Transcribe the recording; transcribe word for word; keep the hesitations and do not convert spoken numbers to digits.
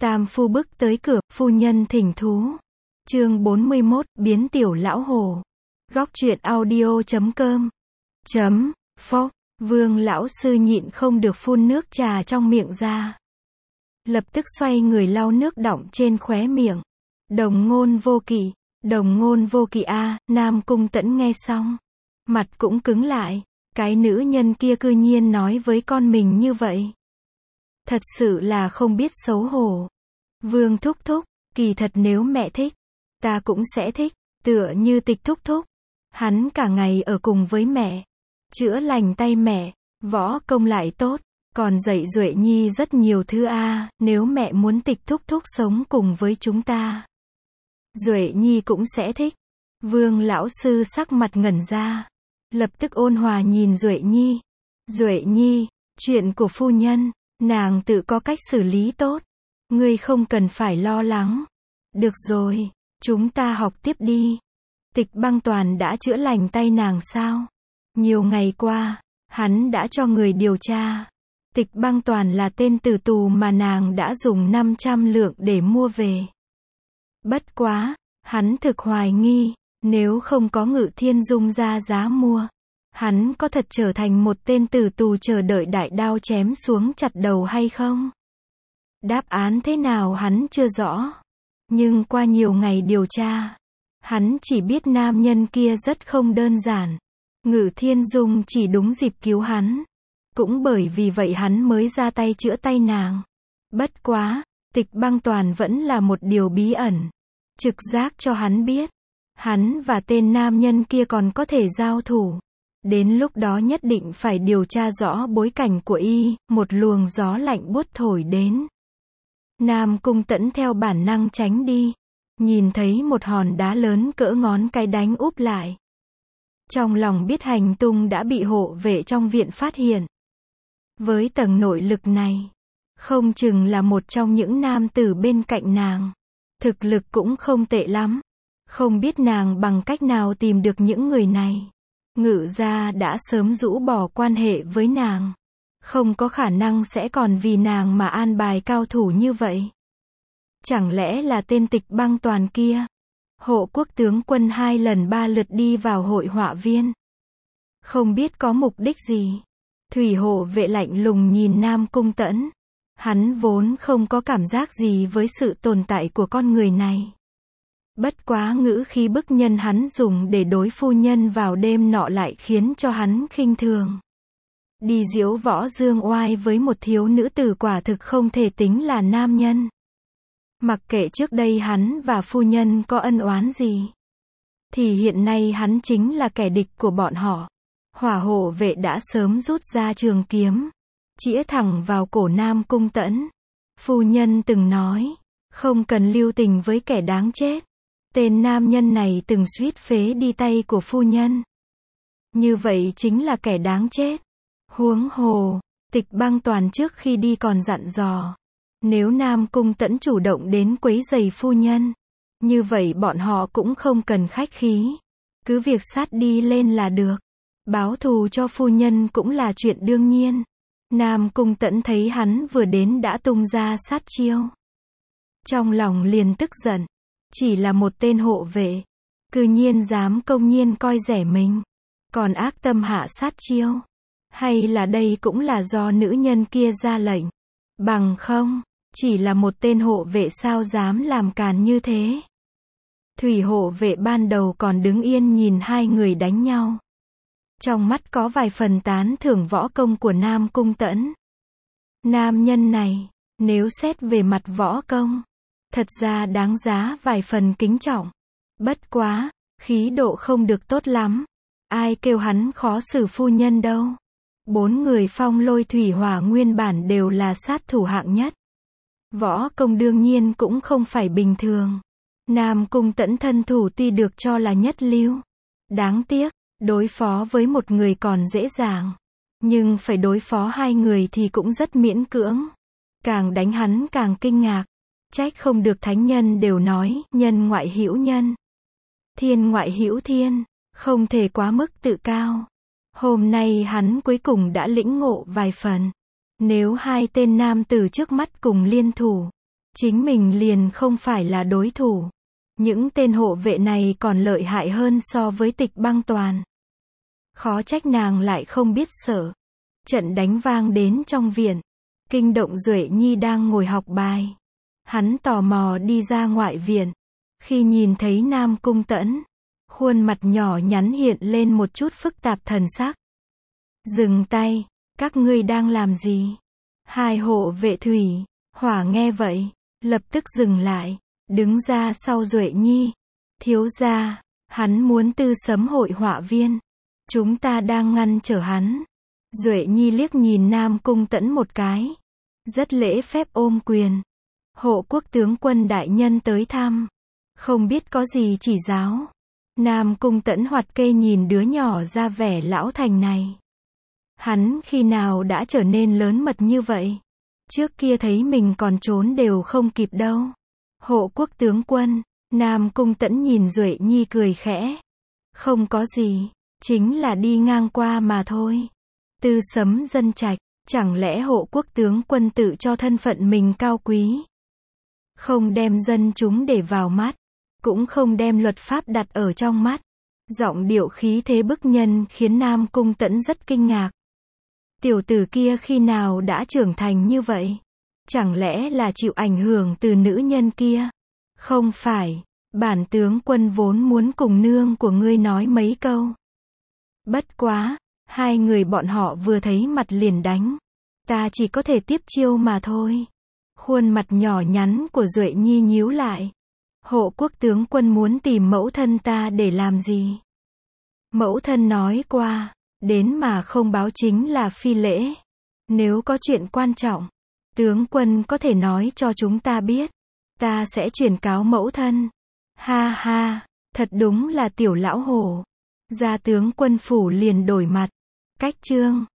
Tam phu bước tới cửa, phu nhân thỉnh thú. Chương bốn mươi mốt, biến tiểu lão hồ. Góc truyện audio chấm com. Chấm, phốc, Vương lão sư nhịn không được phun nước trà trong miệng ra. Lập tức xoay người lau nước đọng trên khóe miệng. Đồng ngôn vô kỵ, đồng ngôn vô kỵ a, Nam Cung Tẫn nghe xong. Mặt cũng cứng lại, cái nữ nhân kia cư nhiên nói với con mình như vậy. Thật sự là không biết xấu hổ. Vương thúc thúc, kỳ thật nếu mẹ thích, ta cũng sẽ thích, tựa như Tịch thúc thúc. Hắn cả ngày ở cùng với mẹ, chữa lành tay mẹ, võ công lại tốt, còn dạy Duệ Nhi rất nhiều thứ a, nếu mẹ muốn Tịch thúc thúc sống cùng với chúng ta, Duệ Nhi cũng sẽ thích. Vương lão sư sắc mặt ngẩn ra, lập tức ôn hòa nhìn Duệ Nhi. Duệ Nhi, chuyện của phu nhân, nàng tự có cách xử lý tốt, ngươi không cần phải lo lắng. Được rồi, chúng ta học tiếp đi. Tịch Băng Toàn đã chữa lành tay nàng sao? Nhiều ngày qua, hắn đã cho người điều tra. Tịch Băng Toàn là tên tử tù mà nàng đã dùng năm trăm lượng để mua về. Bất quá, hắn thực hoài nghi, nếu không có Ngự Thiên Dung ra giá mua, hắn có thật trở thành một tên tử tù chờ đợi đại đao chém xuống chặt đầu hay không? Đáp án thế nào hắn chưa rõ. Nhưng qua nhiều ngày điều tra, hắn chỉ biết nam nhân kia rất không đơn giản. Ngự Thiên Dung chỉ đúng dịp cứu hắn. Cũng bởi vì vậy hắn mới ra tay chữa tay nàng. Bất quá, Tịch Băng Toàn vẫn là một điều bí ẩn. Trực giác cho hắn biết, hắn và tên nam nhân kia còn có thể giao thủ. Đến lúc đó nhất định phải điều tra rõ bối cảnh của y. Một luồng gió lạnh buốt thổi đến. Nam Cung Tẫn theo bản năng tránh đi. Nhìn thấy một hòn đá lớn cỡ ngón cái đánh úp lại. Trong lòng biết hành tung đã bị hộ vệ trong viện phát hiện. Với tầng nội lực này, không chừng là một trong những nam tử bên cạnh nàng. Thực lực cũng không tệ lắm. Không biết nàng bằng cách nào tìm được những người này. Ngự gia đã sớm rũ bỏ quan hệ với nàng. Không có khả năng sẽ còn vì nàng mà an bài cao thủ như vậy. Chẳng lẽ là tên Tịch Băng Toàn kia? Hộ quốc tướng quân hai lần ba lượt đi vào hội họa viên. Không biết có mục đích gì. Thủy hộ vệ lạnh lùng nhìn Nam Cung Tẫn. Hắn vốn không có cảm giác gì với sự tồn tại của con người này. Bất quá ngữ khí bức nhân hắn dùng để đối phu nhân vào đêm nọ lại khiến cho hắn khinh thường. Đi diễu võ dương oai với một thiếu nữ tử quả thực không thể tính là nam nhân. Mặc kệ trước đây hắn và phu nhân có ân oán gì, thì hiện nay hắn chính là kẻ địch của bọn họ. Hỏa hộ vệ đã sớm rút ra trường kiếm, chĩa thẳng vào cổ Nam Cung Tẫn. Phu nhân từng nói, không cần lưu tình với kẻ đáng chết. Tên nam nhân này từng suýt phế đi tay của phu nhân. Như vậy chính là kẻ đáng chết. Huống hồ, Tịch Băng Toàn trước khi đi còn dặn dò. Nếu Nam Cung Tẫn chủ động đến quấy rầy phu nhân, như vậy bọn họ cũng không cần khách khí. Cứ việc sát đi lên là được. Báo thù cho phu nhân cũng là chuyện đương nhiên. Nam Cung Tẫn thấy hắn vừa đến đã tung ra sát chiêu. Trong lòng liền tức giận. Chỉ là một tên hộ vệ, cư nhiên dám công nhiên coi rẻ mình. Còn ác tâm hạ sát chiêu. Hay là đây cũng là do nữ nhân kia ra lệnh. Bằng không, chỉ là một tên hộ vệ sao dám làm càn như thế. Thủy hộ vệ ban đầu còn đứng yên nhìn hai người đánh nhau. Trong mắt có vài phần tán thưởng võ công của Nam Cung Tẫn. Nam nhân này, nếu xét về mặt võ công, thật ra đáng giá vài phần kính trọng. Bất quá, khí độ không được tốt lắm. Ai kêu hắn khó xử phu nhân đâu. Bốn người Phong Lôi Thủy Hỏa nguyên bản đều là sát thủ hạng nhất. Võ công đương nhiên cũng không phải bình thường. Nam Cung Tẫn thân thủ tuy được cho là nhất lưu. Đáng tiếc, đối phó với một người còn dễ dàng. Nhưng phải đối phó hai người thì cũng rất miễn cưỡng. Càng đánh hắn càng kinh ngạc. Trách không được thánh nhân đều nói, nhân ngoại hữu nhân. Thiên ngoại hữu thiên, không thể quá mức tự cao. Hôm nay hắn cuối cùng đã lĩnh ngộ vài phần. Nếu hai tên nam tử trước mắt cùng liên thủ, chính mình liền không phải là đối thủ. Những tên hộ vệ này còn lợi hại hơn so với Tịch Băng Toàn. Khó trách nàng lại không biết sợ. Trận đánh vang đến trong viện. Kinh động Duệ Nhi đang ngồi học bài. Hắn tò mò đi ra ngoại viện. Khi nhìn thấy Nam Cung Tẫn, khuôn mặt nhỏ nhắn hiện lên một chút phức tạp thần sắc. Dừng tay, các ngươi đang làm gì? Hai hộ vệ thủy, hỏa nghe vậy, lập tức dừng lại, đứng ra sau Duệ Nhi. Thiếu gia, hắn muốn tư sấm hội họa viên. Chúng ta đang ngăn trở hắn. Duệ Nhi liếc nhìn Nam Cung Tẫn một cái. Rất lễ phép ôm quyền. Hộ quốc tướng quân đại nhân tới thăm. Không biết có gì chỉ giáo. Nam Cung Tẫn hoạt kê nhìn đứa nhỏ ra vẻ lão thành này. Hắn khi nào đã trở nên lớn mật như vậy? Trước kia thấy mình còn trốn đều không kịp đâu. Hộ quốc tướng quân, Nam Cung Tẫn nhìn Duệ Nhi cười khẽ. Không có gì, chính là đi ngang qua mà thôi. Tư sấm dân trạch, chẳng lẽ hộ quốc tướng quân tự cho thân phận mình cao quý? Không đem dân chúng để vào mắt, cũng không đem luật pháp đặt ở trong mắt. Giọng điệu khí thế bức nhân khiến Nam Cung Tẫn rất kinh ngạc. Tiểu tử kia khi nào đã trưởng thành như vậy? Chẳng lẽ là chịu ảnh hưởng từ nữ nhân kia? Không phải, bản tướng quân vốn muốn cùng nương của ngươi nói mấy câu. Bất quá, hai người bọn họ vừa thấy mặt liền đánh. Ta chỉ có thể tiếp chiêu mà thôi. Khuôn mặt nhỏ nhắn của Duệ Nhi nhíu lại. Hộ quốc tướng quân muốn tìm mẫu thân ta để làm gì? Mẫu thân nói qua, đến mà không báo chính là phi lễ. Nếu có chuyện quan trọng, tướng quân có thể nói cho chúng ta biết. Ta sẽ chuyển cáo mẫu thân. Ha ha, thật đúng là tiểu lão hổ. Gia tướng quân phủ liền đổi mặt. Cách chương